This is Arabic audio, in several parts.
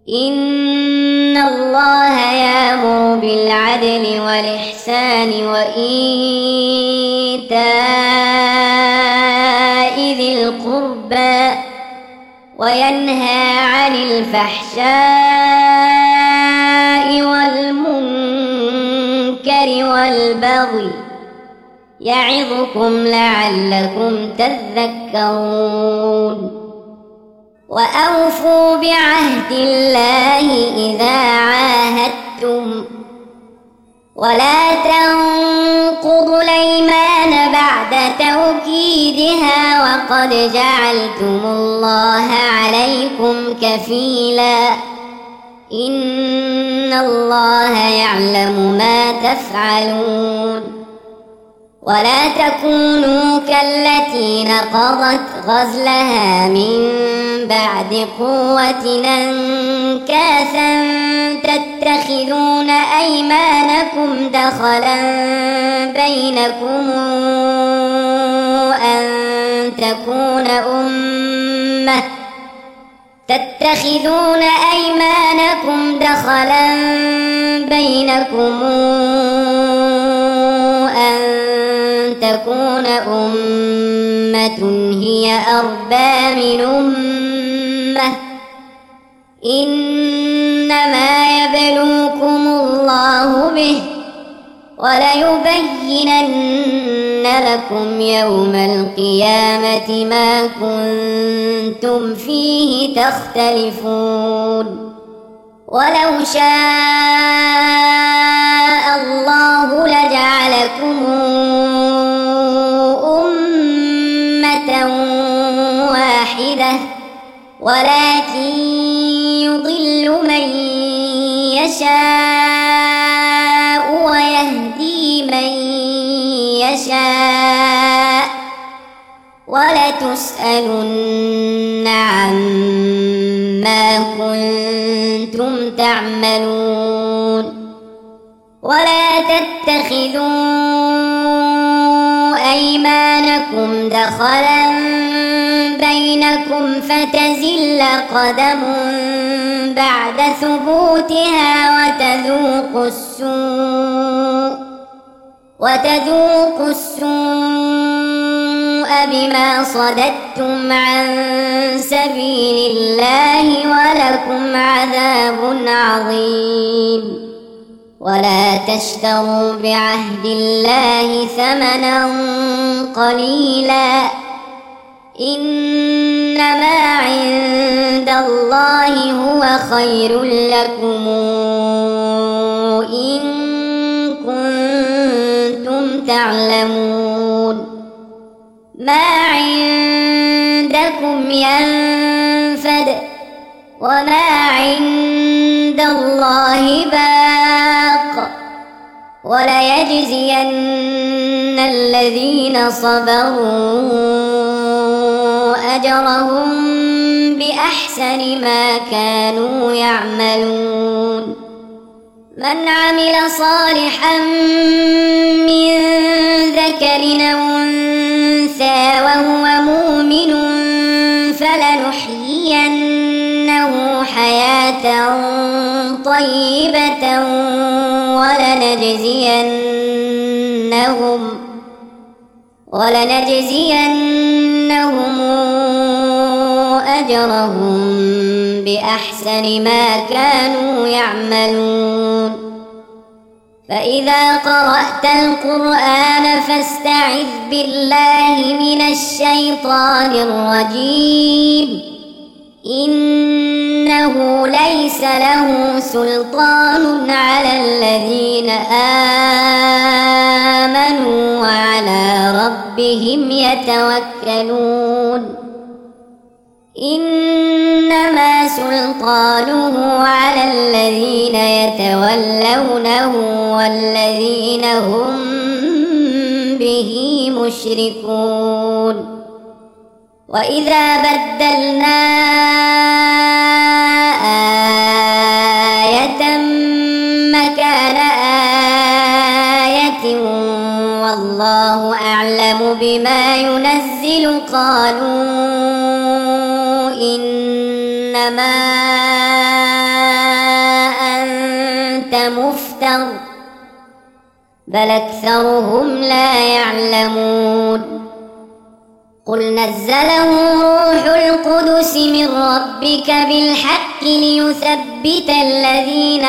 إن الله يأمر بالعدل والإحسان وإيتاء ذي القربى وينهى عن الفحشاء والمنكر والبغي يعظكم لعلكم تذكرون وأوفوا بعهد الله إذا عاهدتم ولا تنقضوا الأيمان بعد توكيدها وقد جعلتم الله عليكم كفيلا إن الله يعلم ما تفعلون ولا تكونوا كالتي نقضت غزلها من بعد قوة أنكاثا تتخذون أيمانكم دخلا بينكم أن تكون أمة هي أربى من أمة إنما يبلوكم الله به وليبينن لكم يوم القيامة ما كنتم فيه تختلفون ولو شاء الله لجعلكم أمة واحدة ولكن يضل من يشاء ويهدي من يشاء ولتسألن عما كنتم تعملون ولا تتخذوا أيمانكم دخلا بينكم فتزل قدم بعد ثبوتها وتذوقوا السوء بما صددتم عن سبيل الله ولكم عذاب عظيم ولا تشتروا بعهد الله ثمنا قليلا إنما عند الله هو خير لكم إن كنتم تعلمون ما عندكم ينفد وما عند الله باق وليجزين الذين صبروا أجرهم بأحسن ما كانوا يعملون من عمل صالحا من ذكر أو أنثى وهو مؤمن فلنحيينه حياة طيبة ولنجزينهم أجرهم بأحسن ما كانوا يعملون فإذا قرأت القرآن فاستعذ بالله من الشيطان الرجيم إنه ليس له سلطان على الذين آمنوا وعلى ربهم يتوكلون إنما سلطانه على الذين يتولونه والذين هم به مشركون وإذا بدلنا آية مكان آية والله أعلم بما ينزل قالوا إنما مفتر بل أكثرهم لا يعلمون قل نزله روح القدس من ربك بالحق ليثبت الذين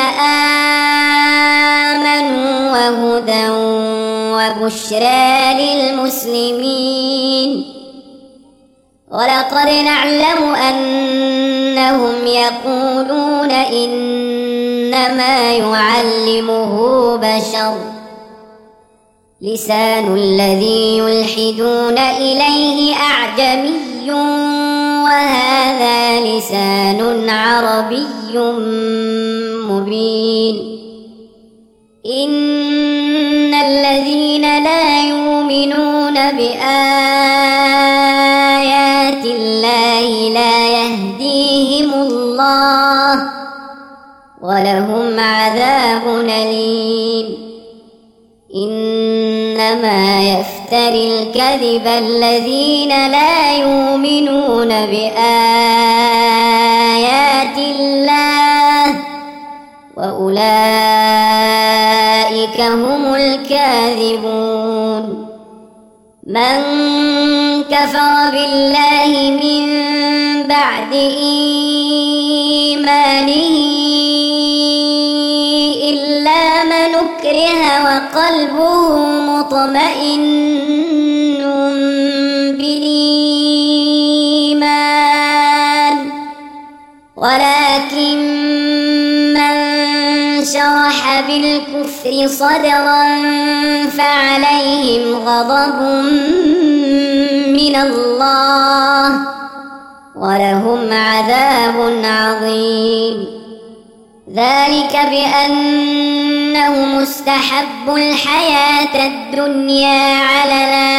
آمنوا وهدى وبشرى للمسلمين ولقد نعلم أنهم يقولون إنما يعلمه بشر لسان الذي يلحدون إليه أعجمي وهذا لسان عربي مبين إن الذين لا يؤمنون بآيات الله لا يهديهم الله ولهم عذاب أليم إنما يفتري الكذب الذين لا يؤمنون بآيات الله وأولئك هم الكاذبون من كفر بالله من بعد إيمانه إلا من أكره وقلبه مطمئن بالإيمان ولكن من شرح بالكفر صدرا فعليهم غضب من الله ولهم عذاب عظيم ذلك بأنهم استحبوا الحياة الدنيا على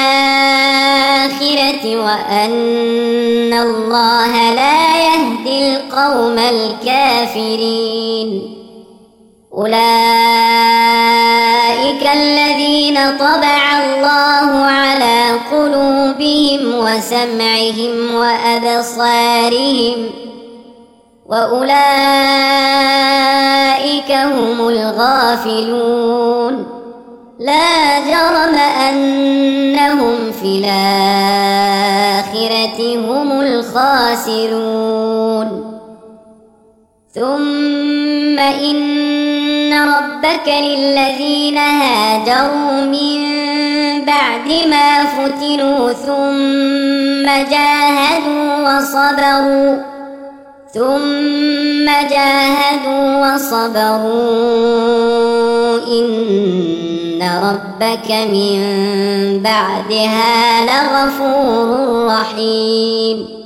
الآخرة وأن الله لا يهدي القوم الكافرين أولئك الذين طبع الله على قلوبهم وسمعهم وأبصارهم وأولئك هم الغافلون لا جرم أنهم في الآخرة هم الخاسرون ثم إن ربك للذين هاجروا من بعد ما فتنوا ثم جاهدوا وصبروا إن ربك من بعدها لغفور رحيم